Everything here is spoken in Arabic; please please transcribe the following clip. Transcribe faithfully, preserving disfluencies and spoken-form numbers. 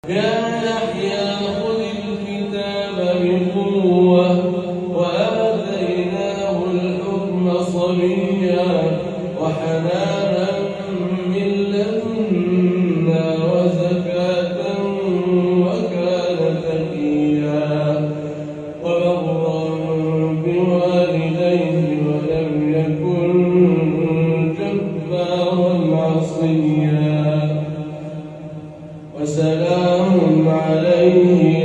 يا يحيى خذ الكتاب بقوة وآتيناه الحكم صبيا وحنانا من لدنا وزكاة وكان تقيا وبرا بوالديه ولم يكن جبارا عصيا وسلام عليه